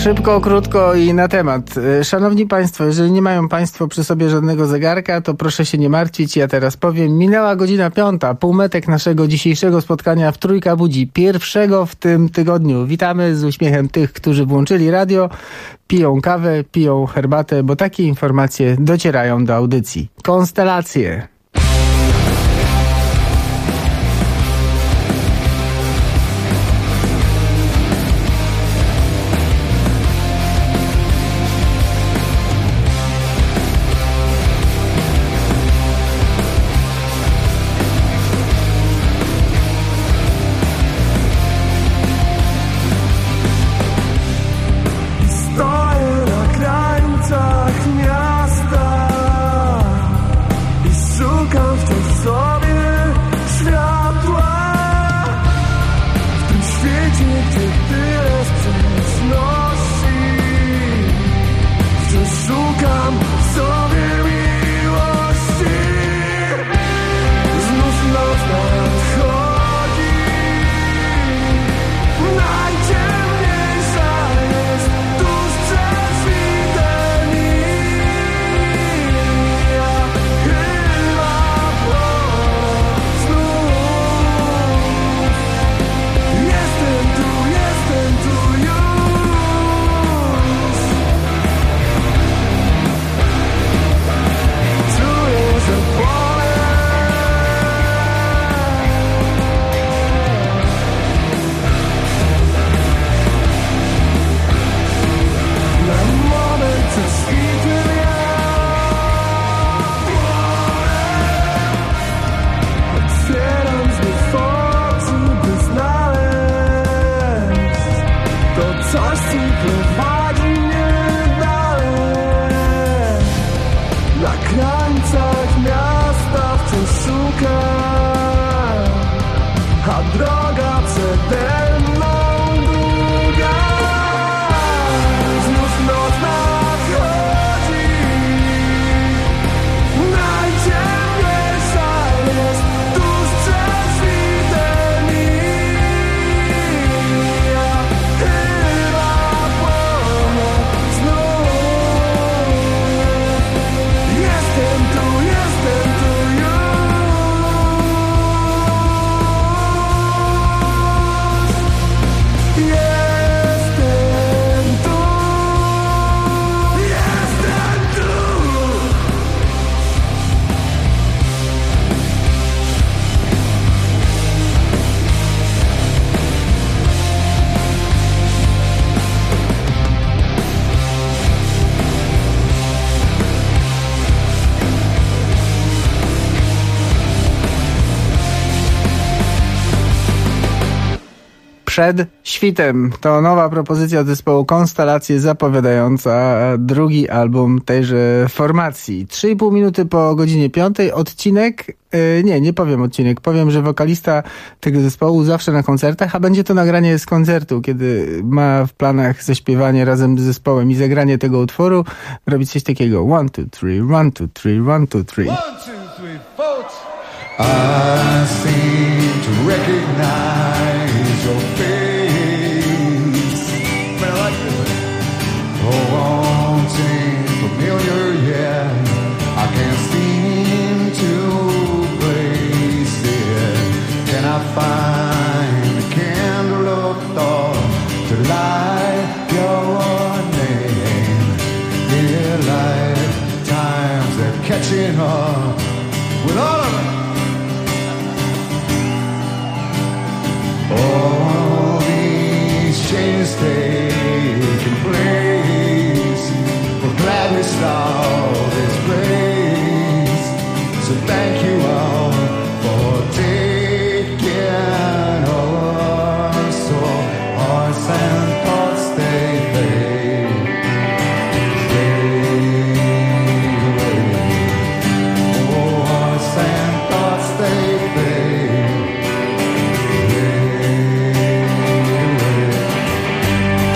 Szybko, krótko i na temat. Szanowni Państwo, jeżeli nie mają Państwo przy sobie żadnego zegarka, to proszę się nie martwić. Ja teraz powiem, minęła godzina 5, półmetek naszego dzisiejszego spotkania w Trójka Budzi, pierwszego w tym tygodniu. Witamy z uśmiechem tych, którzy włączyli radio, piją kawę, piją herbatę, bo takie informacje docierają do audycji. Konstelacje. Przed świtem to nowa propozycja zespołu Konstelacje zapowiadająca drugi album tejże formacji. 3,5 minuty po godzinie 5 odcinek, nie powiem odcinek, powiem, że wokalista tego zespołu zawsze na koncertach, a będzie to nagranie z koncertu, kiedy ma w planach zaśpiewanie razem z zespołem i zagranie tego utworu, robić coś takiego 1, 2, 3, 1, 2, 3, 1, 2, 3. 1, 2, 3, 4. I seem to recognize your face. Man, I like this. Oh, wanting familiar, yeah. I can't seem to place it. Can I find a candle of thought to light your name? Yeah, lifetimes they're catching up with all of it. All these changes taking place. We're glad we saw this place. So thank you all for taking us. So hearts and thoughts they fade. Fade away. Oh, hearts and thoughts they fade.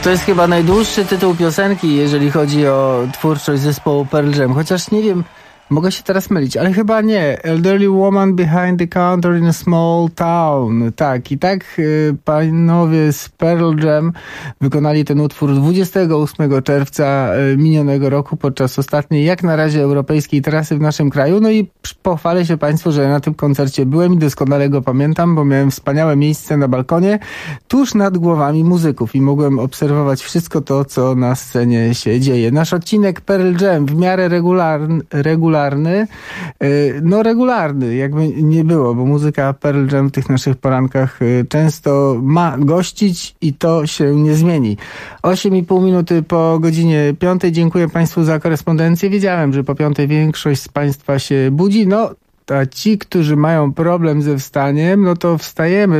To jest chyba najdłuższy tytuł piosenki, jeżeli chodzi o twórczość zespołu Pearl Jam. Chociaż nie wiem, mogę się teraz mylić, ale chyba nie. Elderly Woman Behind the Counter in a Small Town. Tak, i tak panowie z Pearl Jam wykonali ten utwór 28 czerwca minionego roku podczas ostatniej, jak na razie, europejskiej trasy w naszym kraju. No i pochwalę się Państwu, że na tym koncercie byłem i doskonale go pamiętam, bo miałem wspaniałe miejsce na balkonie tuż nad głowami muzyków i mogłem obserwować wszystko to, co na scenie się dzieje. Nasz odcinek Pearl Jam w miarę regularny, jakby nie było, bo muzyka Pearl Jam w tych naszych porankach często ma gościć i to się nie zmieni. 8,5 minuty po godzinie 5. Dziękuję Państwu za korespondencję. Wiedziałem, że po 5 większość z Państwa się budzi. No, a ci, którzy mają problem ze wstaniem, no to wstajemy.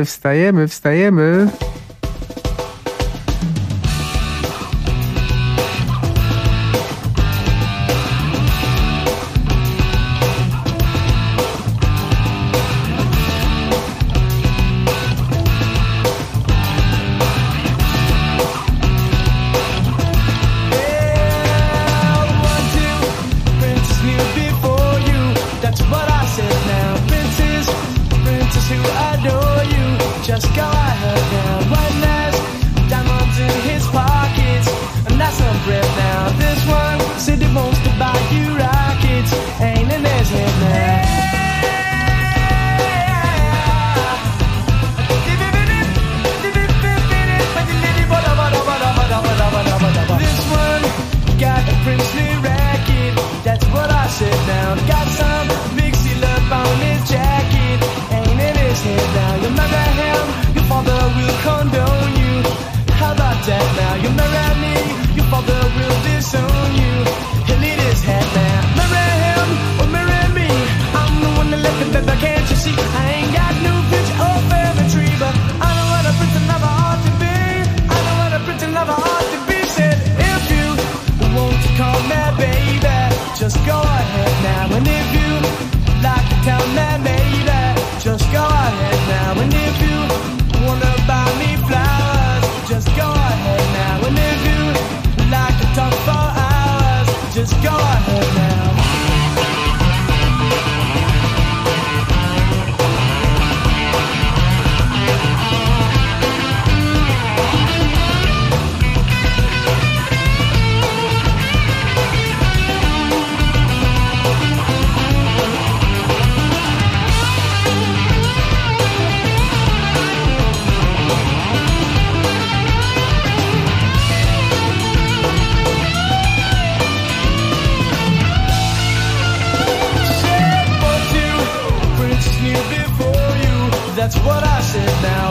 That's what I said now.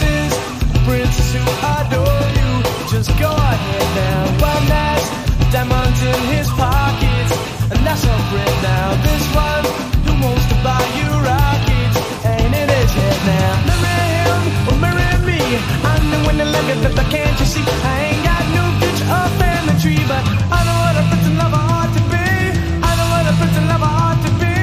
Princess who adore you, just go ahead now. One has diamonds in his pockets, and that's a friend now. This one who wants to buy you rockets, ain't in his head now. Marry him or marry me, I'm the one that love you, but can't you see? I ain't got no picture or family tree, but I know what a prince and lover ought to be. I know what a prince and lover ought to be.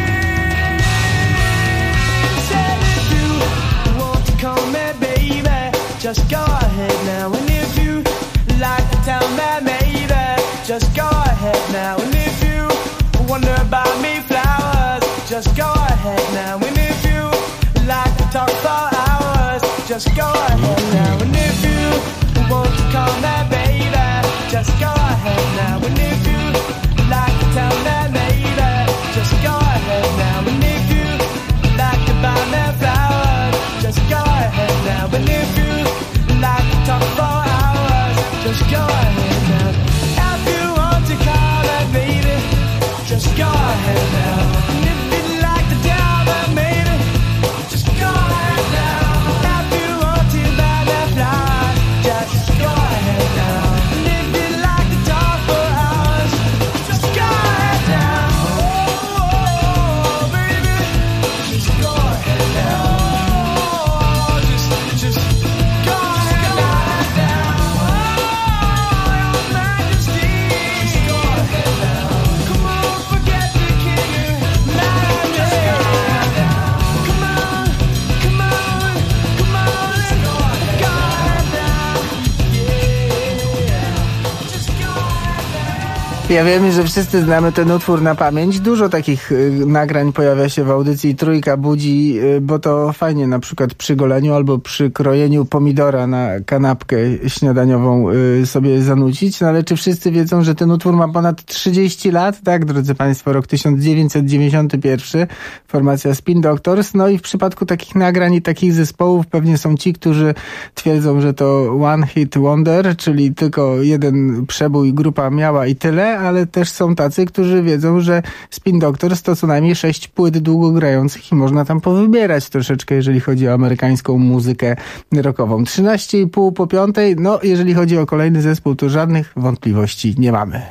Call me baby, just go ahead now. And if you like to tell me maybe, just go ahead now. And if you wonder about me flowers, just go ahead now. And if you like to talk for hours, just go ahead now. And if you want to call me baby, just go ahead now. And if you like to tell me maybe, just go ahead now. And if you like to buy me flowers, just go ahead now. And if you like to talk for hours, just go ahead now. If you want to call me baby, just go ahead now. And if you like the diamond Ja wiem, że wszyscy znamy ten utwór na pamięć. Dużo takich nagrań pojawia się w audycji Trójka Budzi, bo to fajnie na przykład przy goleniu albo przy krojeniu pomidora na kanapkę śniadaniową sobie zanucić. No ale czy wszyscy wiedzą, że ten utwór ma ponad 30 lat? Tak, drodzy Państwo, rok 1991. Formacja Spin Doctors. No i w przypadku takich nagrań i takich zespołów pewnie są ci, którzy twierdzą, że to one hit wonder, czyli tylko jeden przebój grupa miała i tyle, ale też są tacy, którzy wiedzą, że Spin Doctors to co najmniej 6 płyt długo grających i można tam powybierać troszeczkę, jeżeli chodzi o amerykańską muzykę rockową. 13,5 po 5. No, jeżeli chodzi o kolejny zespół, to żadnych wątpliwości nie mamy.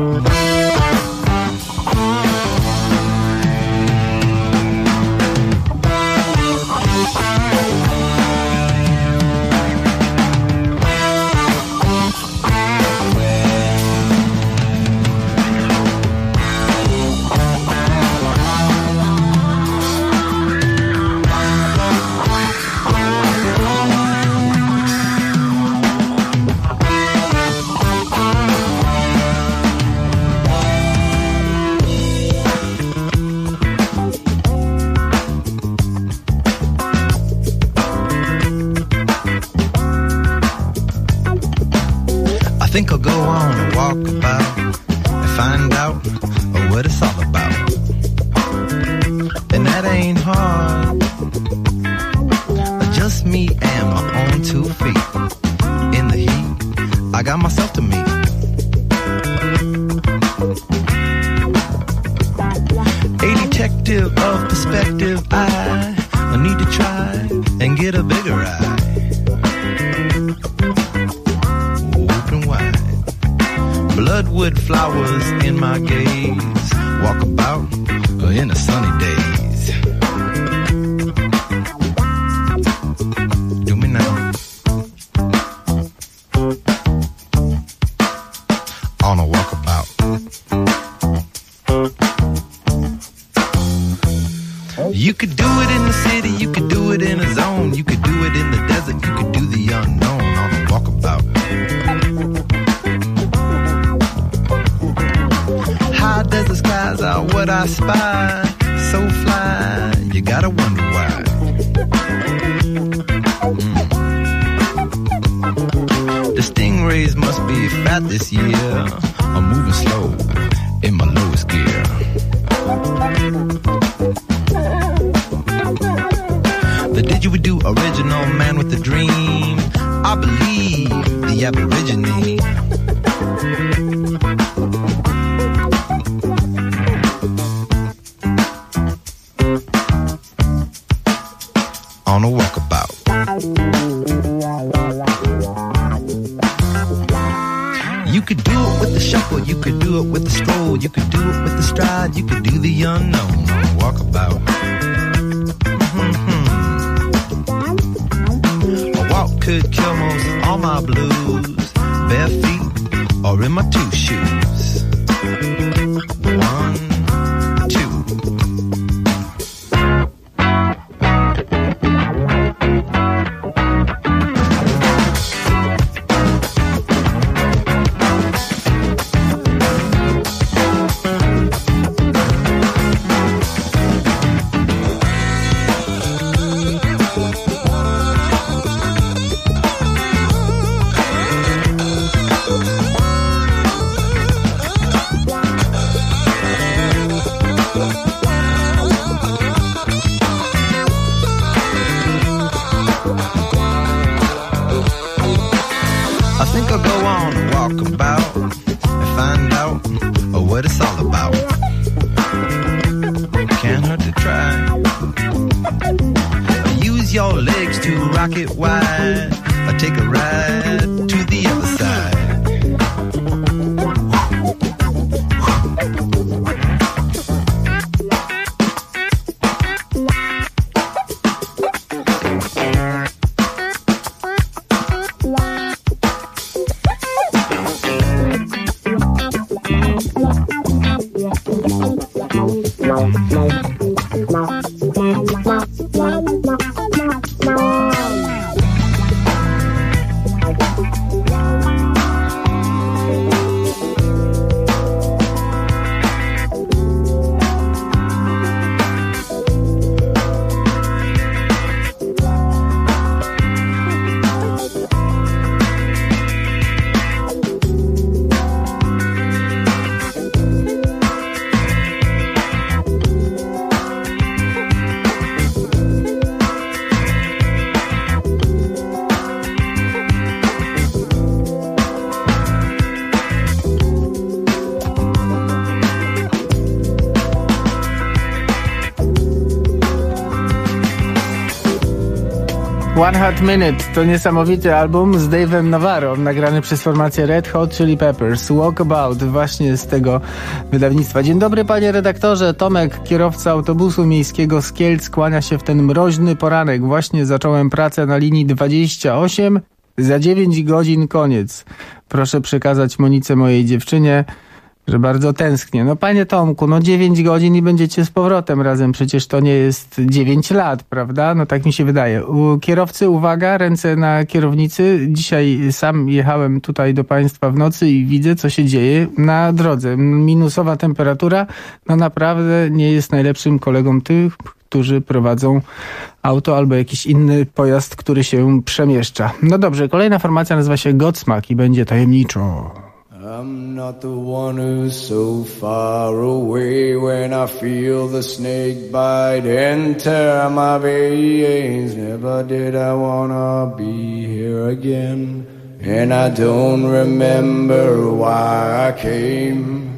I think I'll go on a walk about and find out what it's all about. And that ain't hard. Just me and my own 2 feet. In the heat, I got myself to meet. A detective of perspective, I need to try and get a bigger eye. Bloodwood flowers in my gaze. Walk about in the sunny days. Do me now. On a walkabout. You could do it in the city, you could do it in a zone, you could do it in the desert, you could do the unknown on a walkabout. Desert skies are what I spy. So fly, you gotta wonder why. The stingrays must be fat this year. I'm moving slow in my lowest gear. The didgeridoo original man with the dream. I believe the Aborigine. On a walkabout. You could do it with the shuffle, you could do it with the stroll, you could do it with the stride, you could do the unknown on a walkabout. A walk could kill most all my blues, bare feet or in my 2 shoes. 1, 2. It wide, or take a ride to the other side. One Hot Minute to niesamowity album z Dave'em Navarro, nagrany przez formację Red Hot Chili Peppers. Walkabout, właśnie z tego wydawnictwa. Dzień dobry, panie redaktorze. Tomek, kierowca autobusu miejskiego z Kielc, kłania się w ten mroźny poranek. Właśnie zacząłem pracę na linii 28. Za 9 godzin koniec. Proszę przekazać Monice, mojej dziewczynie, że bardzo tęsknię. No panie Tomku, 9 godzin i będziecie z powrotem razem. Przecież to nie jest 9 lat, prawda? No tak mi się wydaje. U kierowcy, uwaga, ręce na kierownicy. Dzisiaj sam jechałem tutaj do państwa w nocy i widzę, co się dzieje na drodze. Minusowa temperatura, naprawdę nie jest najlepszym kolegą tych, którzy prowadzą auto albo jakiś inny pojazd, który się przemieszcza. No dobrze, kolejna formacja nazywa się Godsmack i będzie tajemniczo. I'm not the one who's so far away when I feel the snake bite and tear my veins. Never did I wanna be here again, and I don't remember why I came.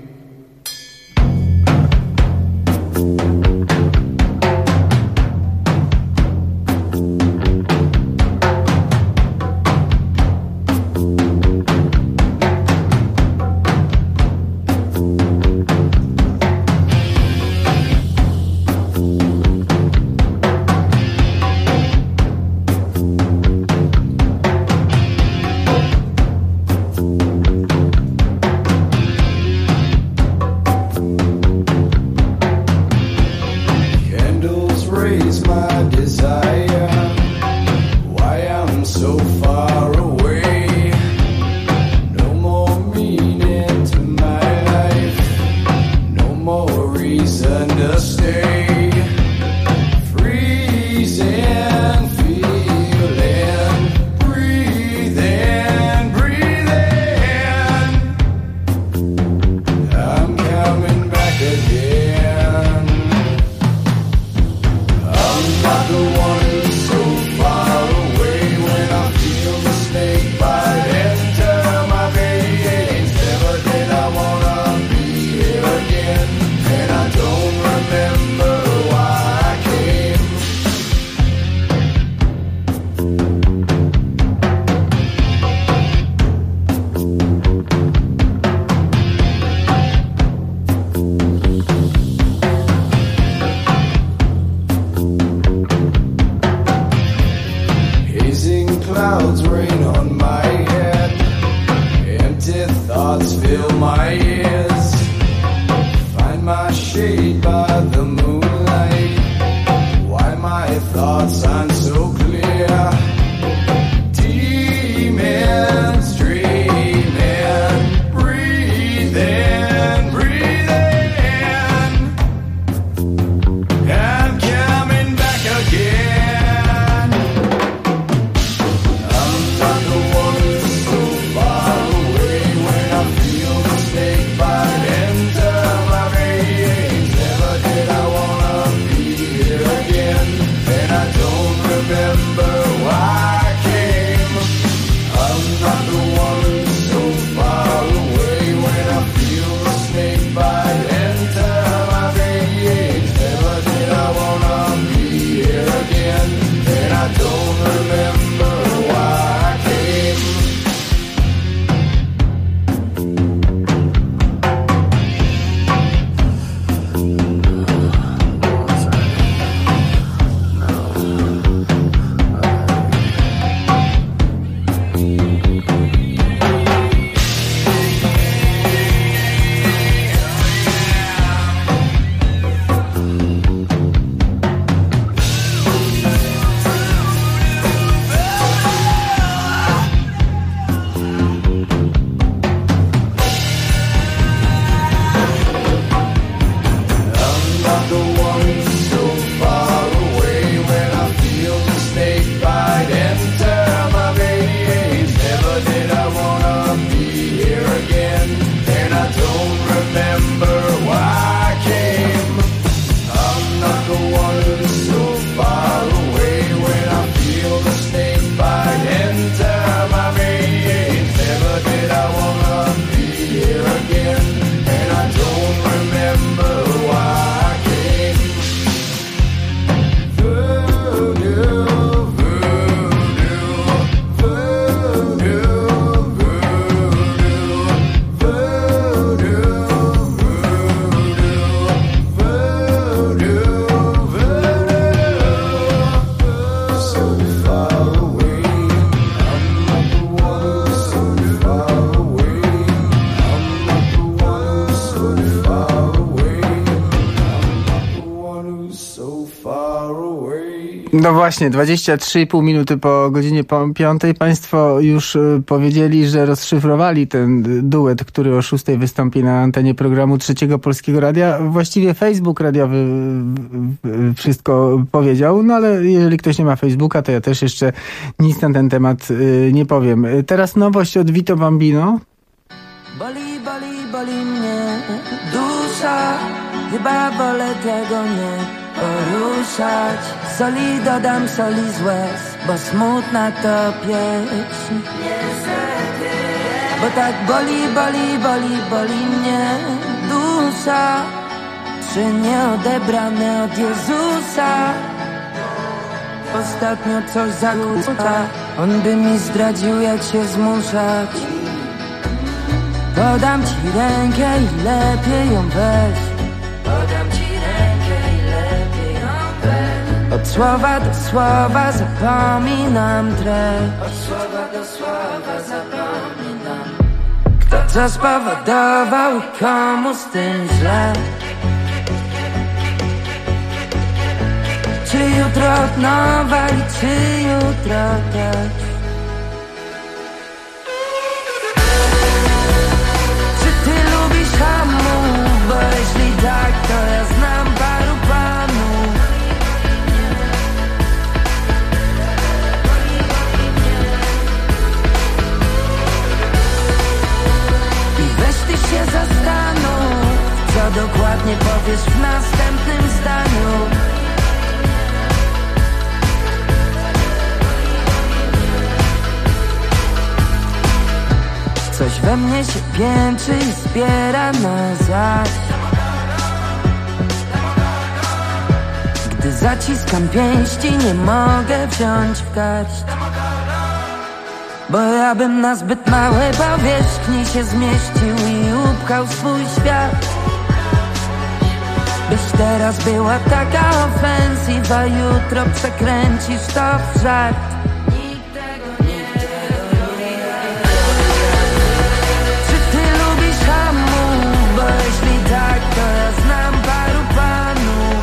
Remember No właśnie, 23,5 minuty po godzinie 5. Państwo już powiedzieli, że rozszyfrowali ten duet, który o 6 wystąpi na antenie programu Trzeciego Polskiego Radia. Właściwie Facebook radiowy wszystko powiedział, no ale jeżeli ktoś nie ma Facebooka, to ja też jeszcze nic na ten temat nie powiem. Teraz nowość od Vito Bambino. Boli, boli, boli mnie dusza, chyba wolę tego nie poruszać. Soli dodam, soli z łez, bo smutna to pieśń. Bo tak boli, boli, boli, boli mnie dusza, czy nieodebrane od Jezusa. Ostatnio coś zakłóca, on by mi zdradził, jak się zmuszać. Podam ci rękę i lepiej ją weź. Podam ci rękę i lepiej ją weź. Od słowa do słowa zapominam treść. Od słowa do słowa zapominam. Kto co spowodował i komu z tym źle. Czy jutro od nowa i czy jutro też. Bo jeśli tak, to ja znam paru panów. I weź ty się zastanów, co dokładnie powiesz w następnym zdaniu. Coś we mnie się piętrzy i zbiera na zaś. Gdy zaciskam pięści, nie mogę wziąć w garść. Bo ja bym na zbyt małej powierzchni się zmieścił i upchał swój świat. Byś teraz była taka ofensywa, jutro przekręcisz to w żart. Tak, to ja znam paru panów.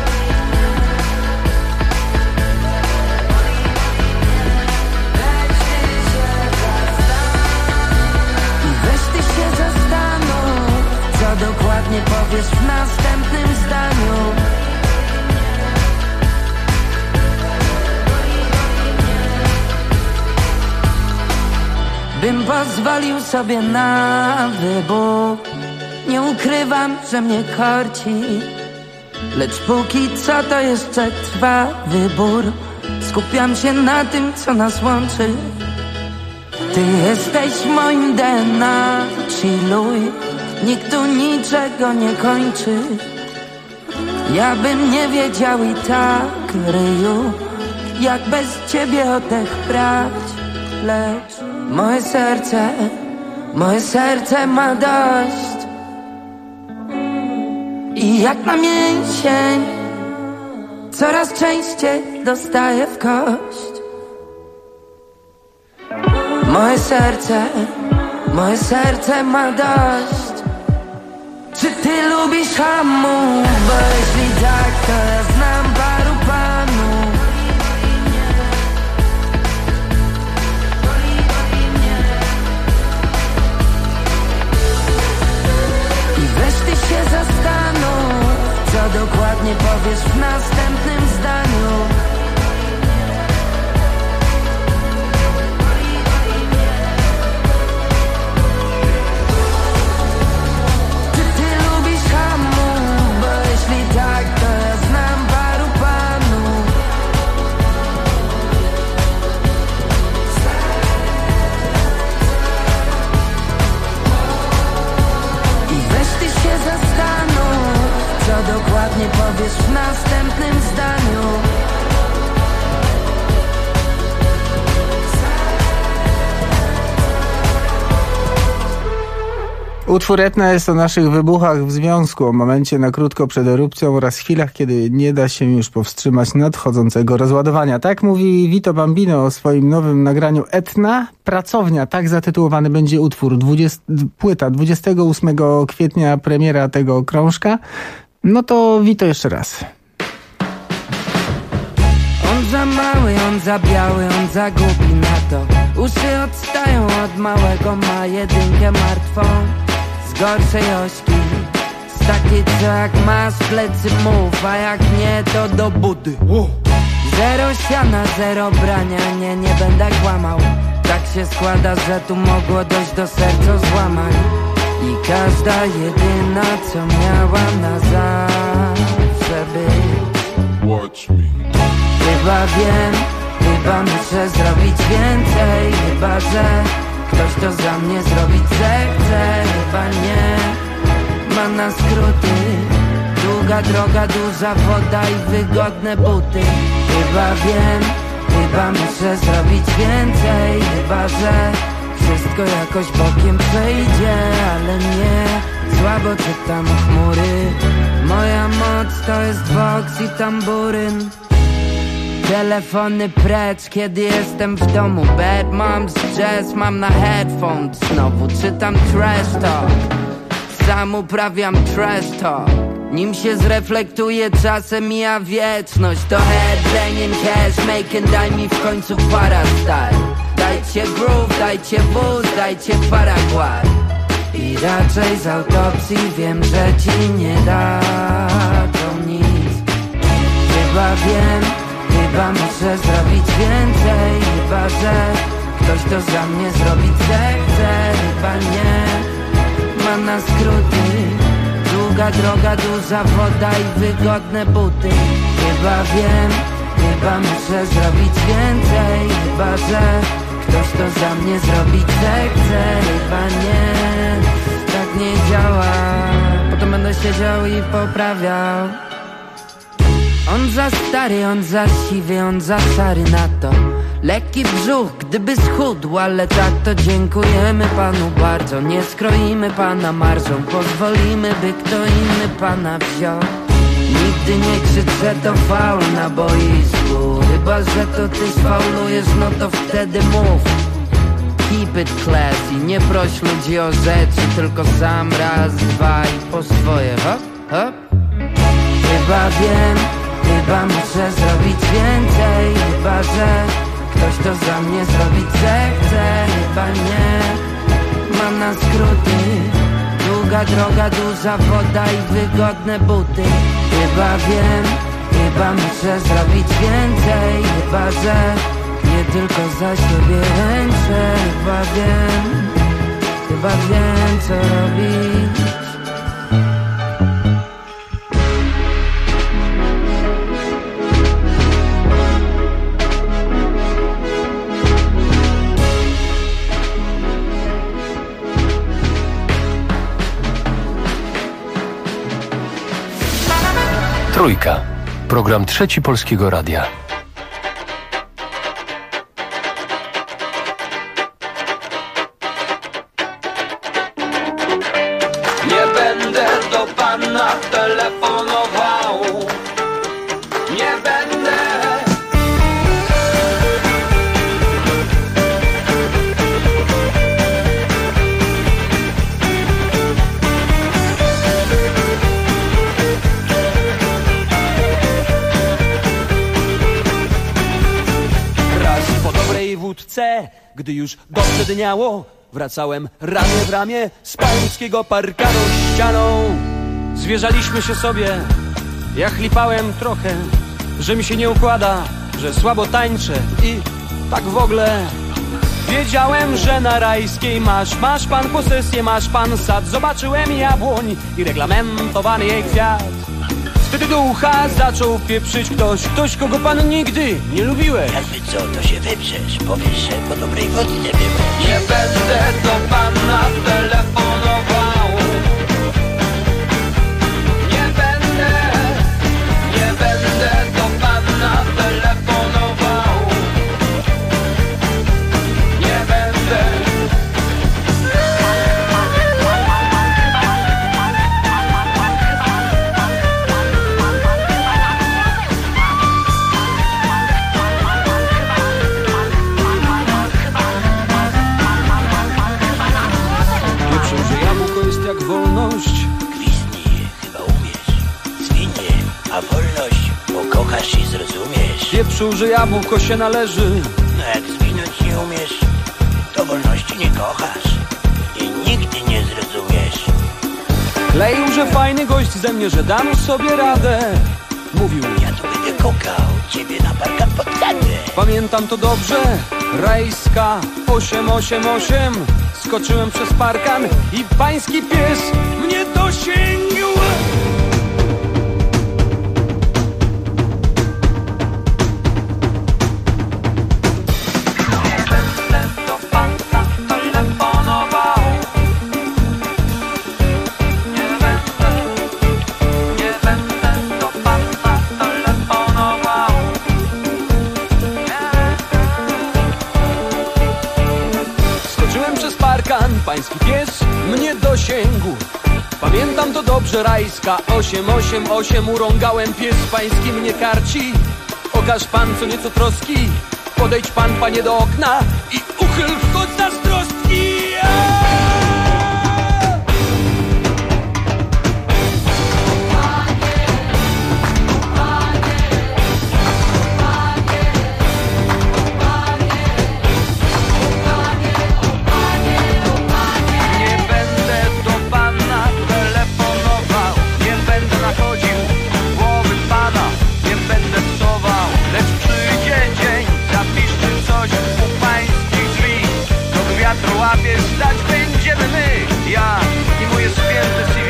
I weź ty się zastanów, co dokładnie powiesz w następnym zdaniu. Bym pozwolił sobie na wybór. Nie ukrywam, że mnie korci, lecz póki co to jeszcze trwa wybór. Skupiam się na tym, co nas łączy. Ty jesteś moim DNA, chilluj. Nikt tu niczego nie kończy. Ja bym nie wiedział i tak, ryju, jak bez ciebie oddech brać. Lecz moje serce ma dość. I jak na mięsień coraz częściej dostaję w kość. Moje serce ma dość. Czy ty lubisz hamów? Bo jeśli tak, to ja znam paru panów. I weź ty się zastanów, co dokładnie powiesz w następnym zdaniu. Czy ty lubisz hamów? Bo jeśli tak, to ja znam paru panów. I weź ty się zastanów, co dokładnie powiesz w następnym zdaniu. Utwór Etna jest o naszych wybuchach w związku, o momencie na krótko przed erupcją oraz chwilach, kiedy nie da się już powstrzymać nadchodzącego rozładowania. Tak mówi Vito Bambino o swoim nowym nagraniu Etna. Pracownia, tak zatytułowany będzie utwór. Płyta 28 kwietnia premiera tego krążka. No to Vito jeszcze raz. On za mały, on za biały, on za głupi na to. Uszy odstają od małego, ma jedynkę martwą. Z gorszej ośki, z takiej co jak masz plecy mów, a jak nie to do budy. Zero siana, zero brania, nie będę kłamał. Tak się składa, że tu mogło dojść do serca złamań. I każda jedyna, co miała na zawsze być. Watch me. Chyba wiem, chyba muszę zrobić więcej. Chyba, że ktoś to za mnie zrobić zechce. Chyba nie, ma na skróty. Długa droga, duża woda i wygodne buty. Chyba wiem, chyba muszę zrobić więcej. Chyba, że wszystko jakoś bokiem przejdzie, ale nie, słabo czytam chmury. Moja moc to jest vox i tamburyn. Telefony precz, kiedy jestem w domu. Bad moms jazz, mam na headphones. Znowu czytam trash talk, sam uprawiam trash talk. Nim się zreflektuje, czasem mija wieczność. To headbanging, cash making, daj mi w końcu para style. Dajcie groove, dajcie wóz, dajcie Paragwaj. I raczej z autopsji wiem, że ci nie dadzą nic. Chyba wiem, chyba muszę zrobić więcej. Chyba, że ktoś to za mnie zrobić zechce. Chyba nie, mam na skróty. Długa droga, duża woda i wygodne buty. Chyba wiem, chyba muszę zrobić więcej. Chyba, że ktoś to za mnie zrobić zechce. Chyba nie, tak nie działa. Potem będę siedział i poprawiał. On za stary, on za siwy, on za szary na to. Lekki brzuch, gdyby schudł, ale tak to dziękujemy panu bardzo. Nie skroimy pana marżą, pozwolimy, by kto inny pana wziął. Nigdy nie krzycz, że to faul na boisku. Chyba, że to ty sfaulujesz, no to wtedy mów. Keep it classy, nie proś ludzi o rzeczy, tylko sam raz, dwa i po swoje, hop, hop. Chyba wiem, chyba muszę zrobić więcej. Chyba, że ktoś to za mnie zrobić zechce. Chyba nie, mam na skróty. Długa droga, duża woda i wygodne buty. Chyba wiem, chyba muszę zrobić więcej. Chyba, że nie tylko za siebie ręczę. Chyba wiem co robić. Trójka. Program Trzeci Polskiego Radia. Nie będę do pana telefonował. Nie będę. Wódce, gdy już dobrze dniało, wracałem ramię w ramię z pańskiego parkanu ścianą. Zwierzaliśmy się sobie, ja chlipałem trochę, że mi się nie układa, że słabo tańczę i tak w ogóle. Wiedziałem, że na Rajskiej masz pan posesję, masz pan sad. Zobaczyłem jabłoń i reglamentowany jej kwiat. Wtedy do ucha zaczął pieprzyć ktoś, kogo pan nigdy nie lubiłeś. Jakby co, to się wyprzesz, powiesz, że po dobrej wody nie byłeś. Nie będę do pana telefonował. Nie będę do pana telefonował. Nie będę. wzruszył, że jabłko się należy. No jak zwinąć nie umiesz, to wolności nie kochasz i nigdy nie zrozumiesz. Kleił, że fajny gość ze mnie, że dam sobie radę. Mówił, ja tu będę kokał, ciebie na parkan podjadę. Pamiętam to dobrze, rajska 888. Skoczyłem przez parkan i pański pies mnie dosięgł. Pański pies mnie dosięgł. Pamiętam to dobrze, rajska 888. Urągałem, pies pański mnie karci. Okaż pan co nieco troski. Podejdź pan, panie, do okna i uchyl wchód z troski. Stać będziemy my, ja i moje święte CV.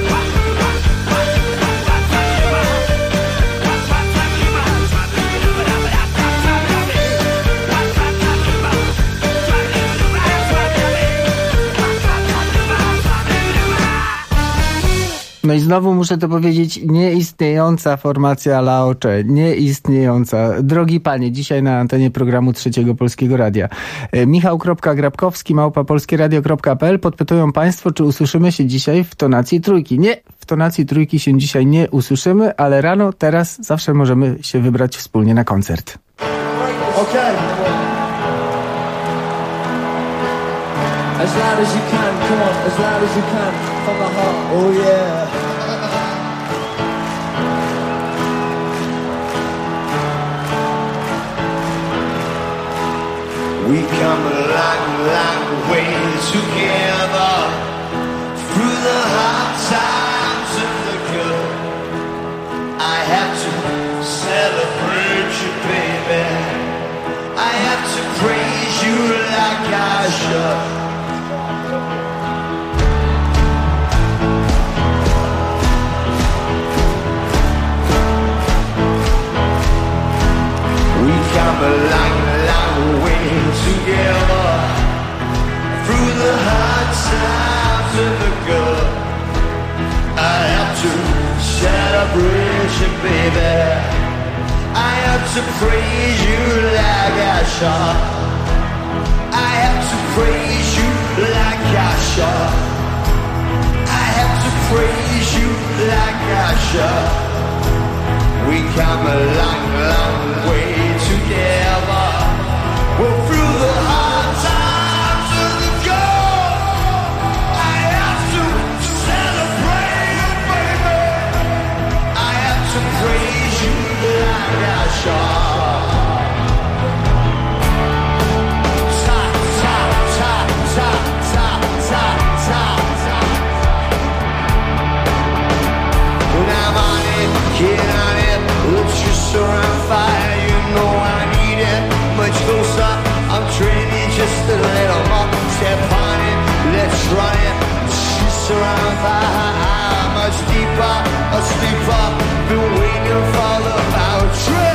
No i znowu muszę to powiedzieć, nieistniejąca formacja Laocze, nieistniejąca. Drogi panie, dzisiaj na antenie programu Trzeciego Polskiego Radia. Michał.Grabkowski @polskieradio.pl podpytują państwo, czy usłyszymy się dzisiaj w tonacji trójki. Nie, w tonacji trójki się dzisiaj nie usłyszymy, ale rano, teraz zawsze możemy się wybrać wspólnie na koncert. Okay. As loud as you can, come on, as loud as you can, from the heart. Oh yeah. We come a long, long way together, through the hard times and the good. I have to celebrate you, baby. I have to praise you like I should. Come a long, long way together, through the hard times and the good. I have to celebrate you, baby. I have to praise you like I should. I have to praise you like I should. I have to praise you like I should. We come a long, long way together. We're through the hard times and the good. I have to celebrate you, baby. I have to praise you like I should. Ta, ta, ta, ta, ta, ta, ta, ta. When I'm on it, get on it. Let's just around fire, you know I need it. Much closer, I'm training just a little more. Step on it, let's run it. Just around fire, much deeper, asleeper. Been waiting for the power trip.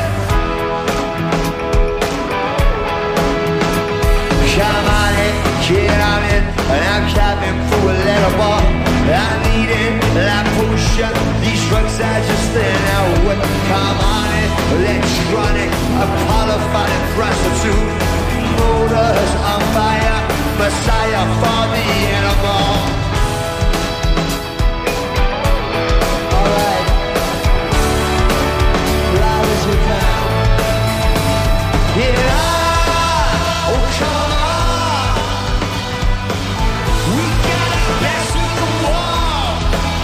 Come on it, get on it. And I'm cabin for a little more. I need it, like potion. These drugs are just in our way. Come on it, let's run it. A qualified prostitute. Motors on fire. Messiah for the animal. Alright. Loud as you can. Yeah. Oh, come on. We got our best with the wall.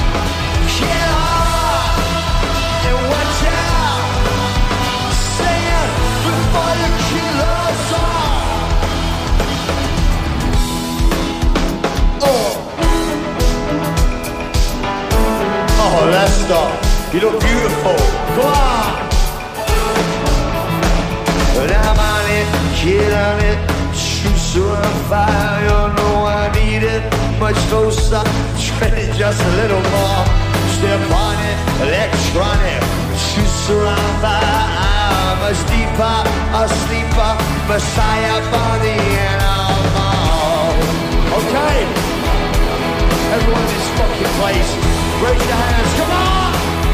Get on and watch out. Say star. You look beautiful. Come on. And I'm on it, kid on it. Shoes are on fire, you know I need it. Much closer, tread it just a little more. Step on it, electronic. Shoes are on fire, I'm a deeper, a sleeper, Messiah for the animal. Okay, everyone in this fucking place, raise your hands, come on!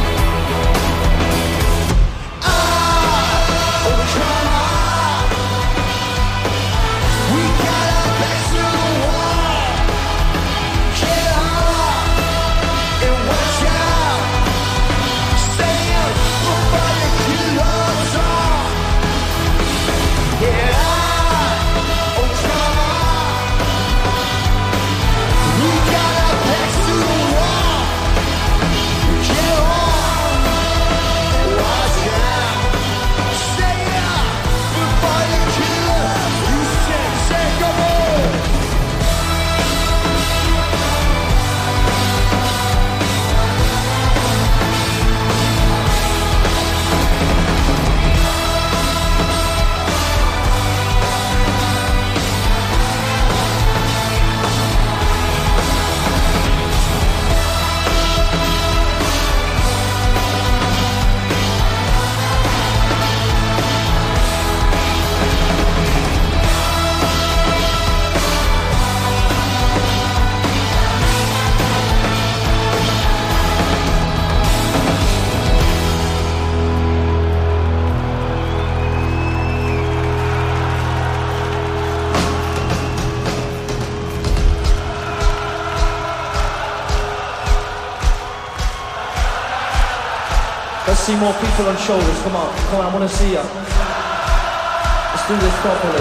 Let's see more people on shoulders. Come on, I want to see ya. Let's do this properly.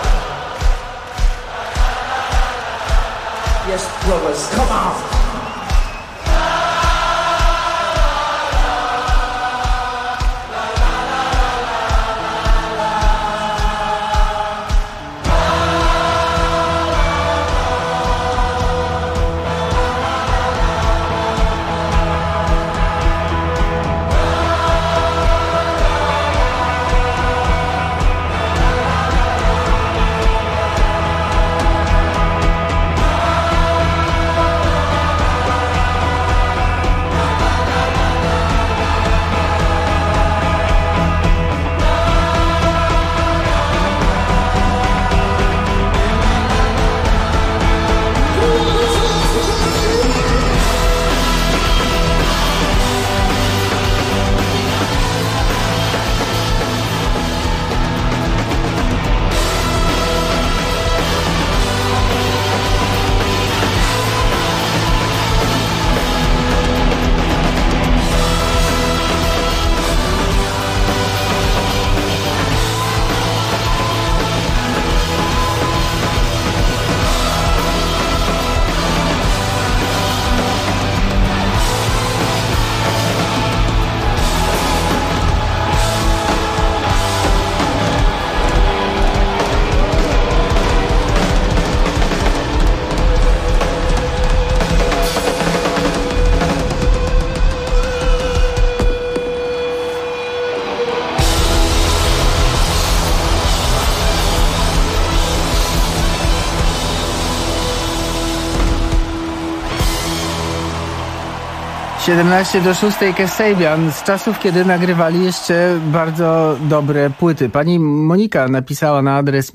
Yes, brothers, come on. Siedemnaście do 6 Kasabian z czasów, kiedy nagrywali jeszcze bardzo dobre płyty. Pani Monika napisała na adres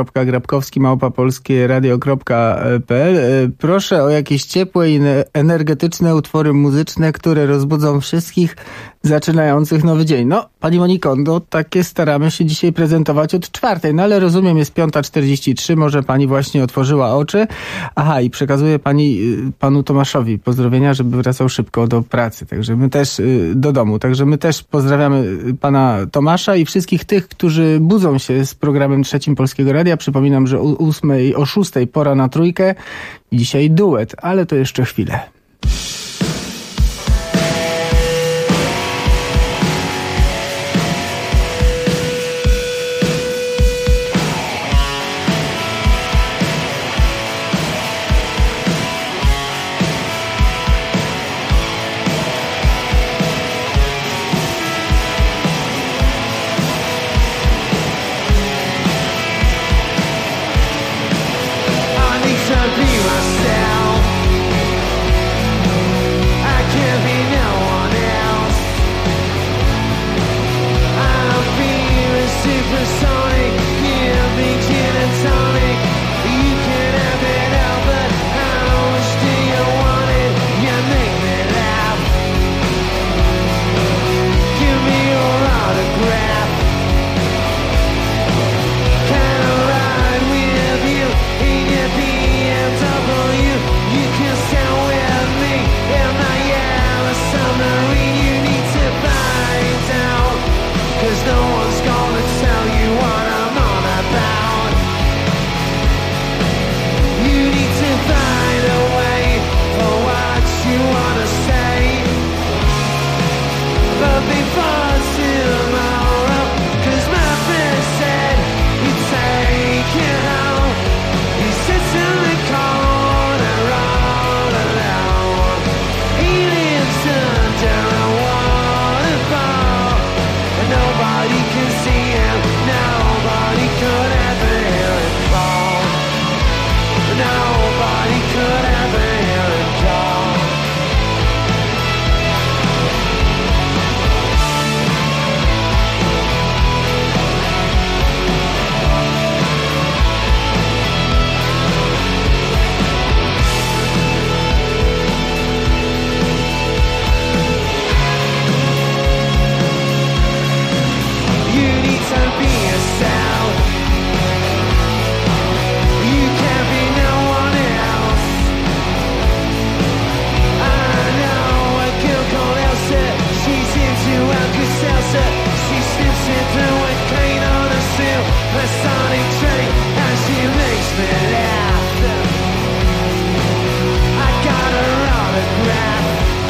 michał.grabkowski@polskieradio.pl: proszę o jakieś ciepłe i energetyczne utwory muzyczne, które rozbudzą wszystkich zaczynających nowy dzień. No, pani Moniko, no takie staramy się dzisiaj prezentować od 4, no ale rozumiem, jest 5:43, może pani właśnie otworzyła oczy. Aha, i przekazuje pani panu Tomaszowi pozdrowienia, żeby wracał szybko do pracy, także my też do domu, także my też pozdrawiamy pana Tomasza i wszystkich tych, którzy budzą się z programem Trzecim Polskiego Radia. Przypominam, że o 6 pora na trójkę i dzisiaj duet, ale to jeszcze chwilę. a sonic train, and she makes me laugh. I got her autograph.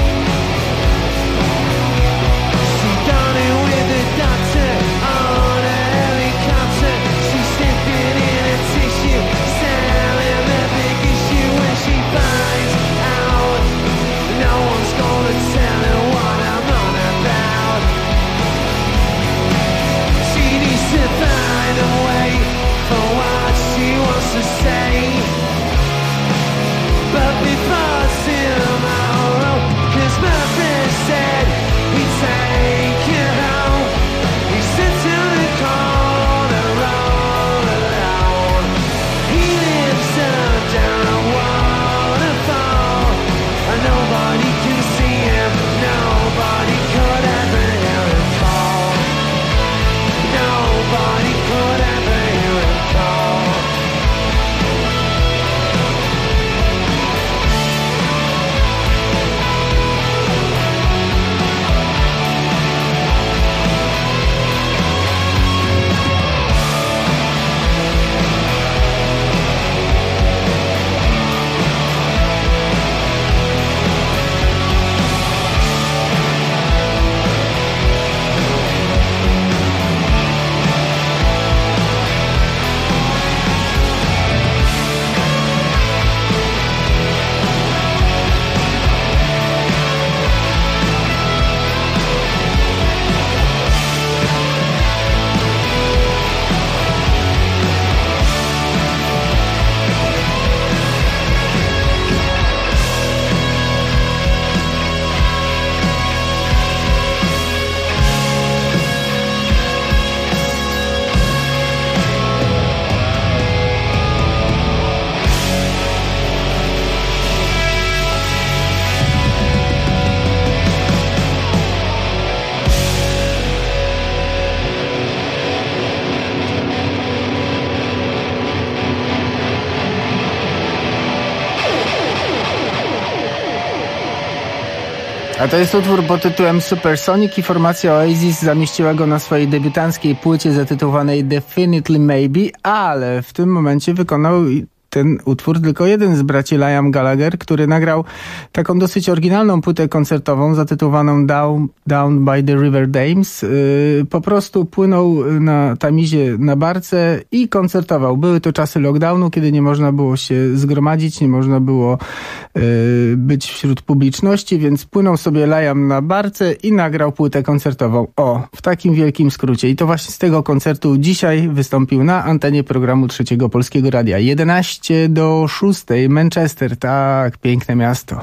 She done it with the doctor on a helicopter. She's sniffing in a tissue, selling the big issue. When she finds out, no one's gonna tell her what I'm on about. She needs to find a way for what she wants to say. But before tomorrow, 'cause my friend said he'd take you home. He sent to the corner all alone. He lives under a waterfall, and nobody can see him. Nobody could ever hear him call. Nobody could ever hear him call. A to jest utwór pod tytułem Supersonic i formacja Oasis zamieściła go na swojej debiutanckiej płycie zatytułowanej Definitely Maybe, ale w tym momencie wykonał ten utwór tylko jeden z braci Liam Gallagher, który nagrał taką dosyć oryginalną płytę koncertową zatytułowaną Down by the River Thames. Po prostu płynął na Tamizie na barce i koncertował. Były to czasy lockdownu, kiedy nie można było się zgromadzić, nie można było być wśród publiczności, więc płynął sobie Liam na barce i nagrał płytę koncertową. O, w takim wielkim skrócie. I to właśnie z tego koncertu dzisiaj wystąpił na antenie programu Trzeciego Polskiego Radia. 11:06, Manchester, tak, piękne miasto.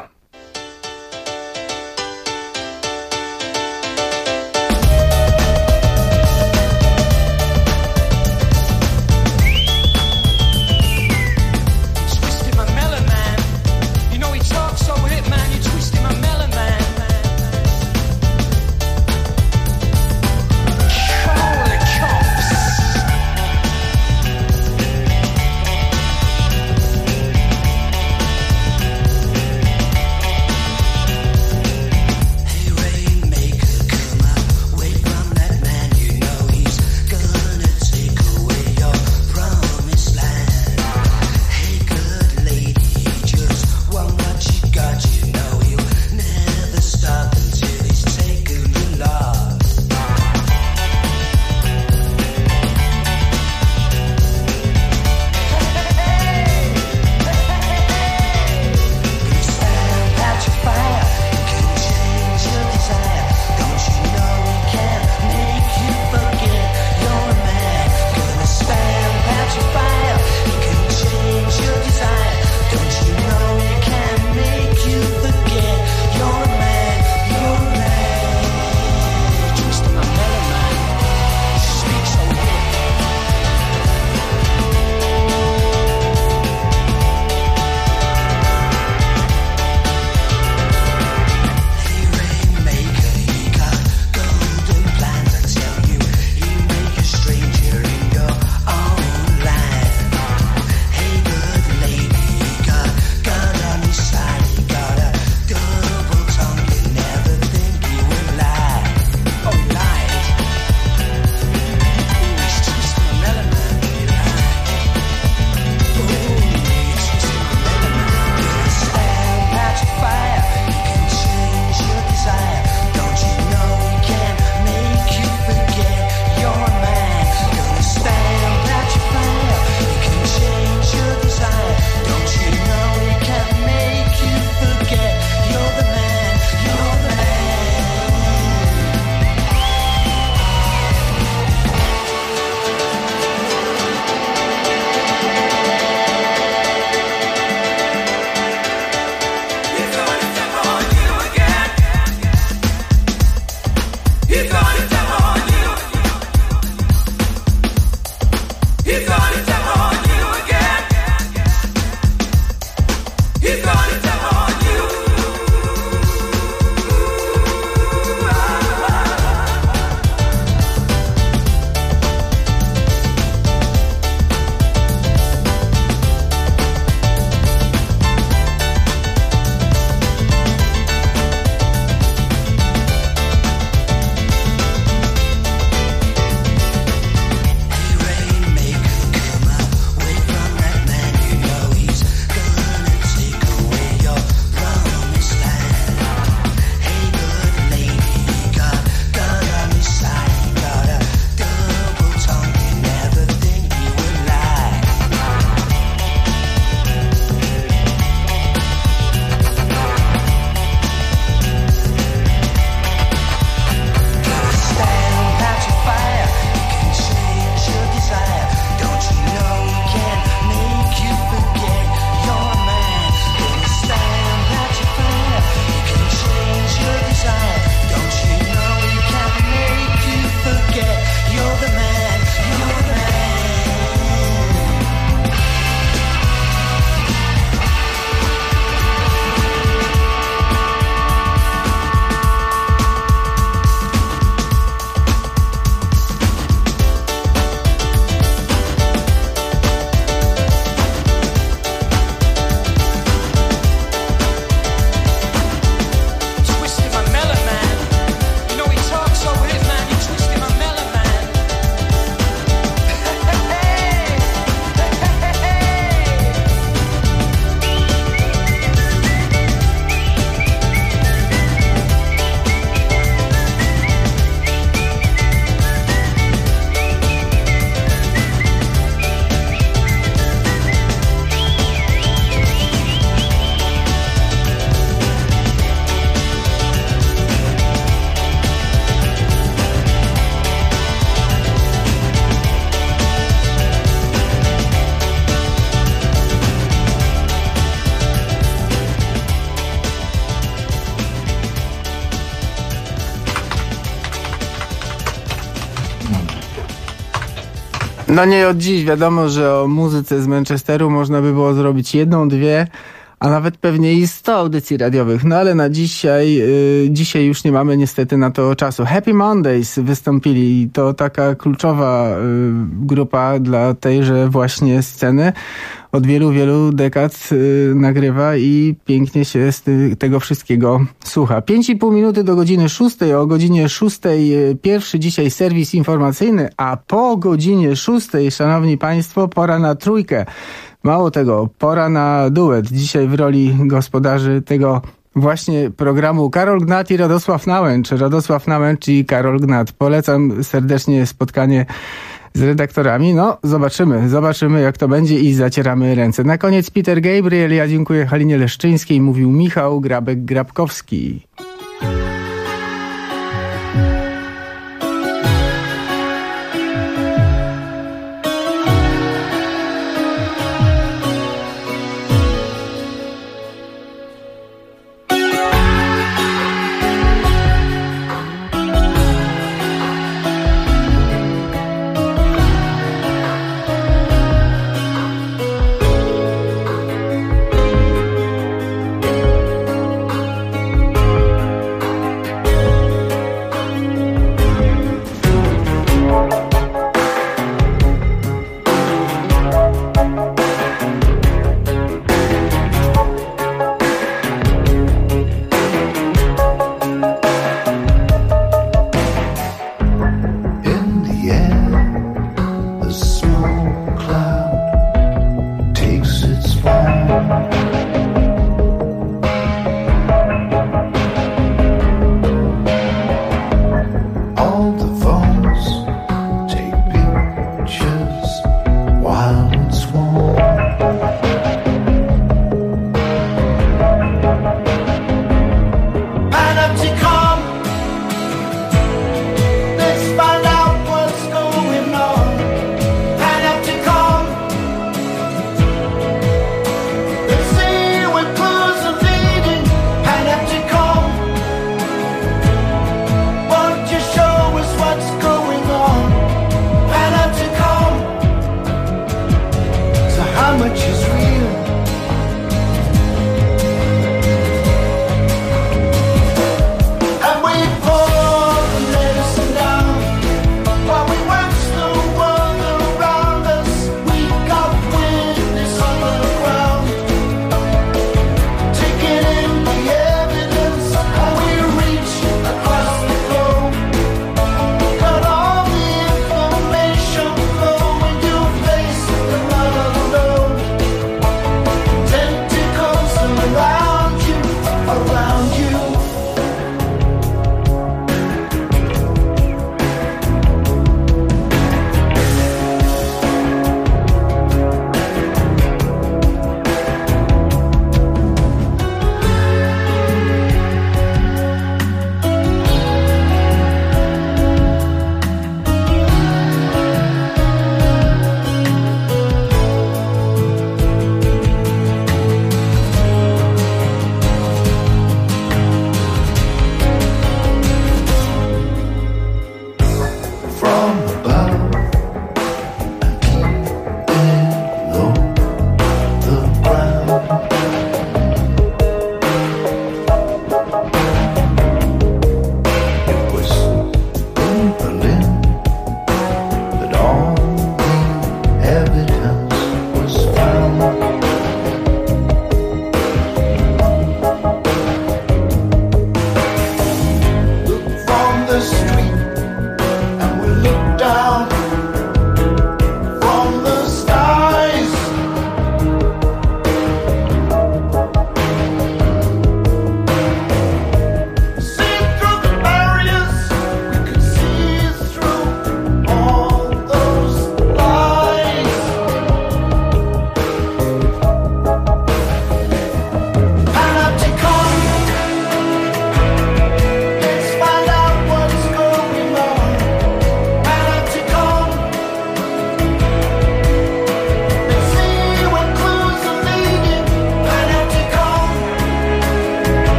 No nie od dziś. Wiadomo, że o muzyce z Manchesteru można by było zrobić 1, 2, a nawet pewnie i 100 audycji radiowych. No ale na dzisiaj już nie mamy niestety na to czasu. Happy Mondays wystąpili i to taka kluczowa grupa dla tejże właśnie sceny. Od wielu, wielu dekad nagrywa i pięknie się z tego wszystkiego słucha. 5,5 minuty do godziny 6. O godzinie 6 pierwszy dzisiaj serwis informacyjny, a po godzinie 6, szanowni państwo, pora na trójkę. Mało tego, pora na duet. Dzisiaj w roli gospodarzy tego właśnie programu Karol Gnat i Radosław Nałęcz. Radosław Nałęcz i Karol Gnat. Polecam serdecznie spotkanie z redaktorami. No, zobaczymy jak to będzie i zacieramy ręce. Na koniec Peter Gabriel. Ja dziękuję Halinie Leszczyńskiej. Mówił Michał Grabek-Grabkowski.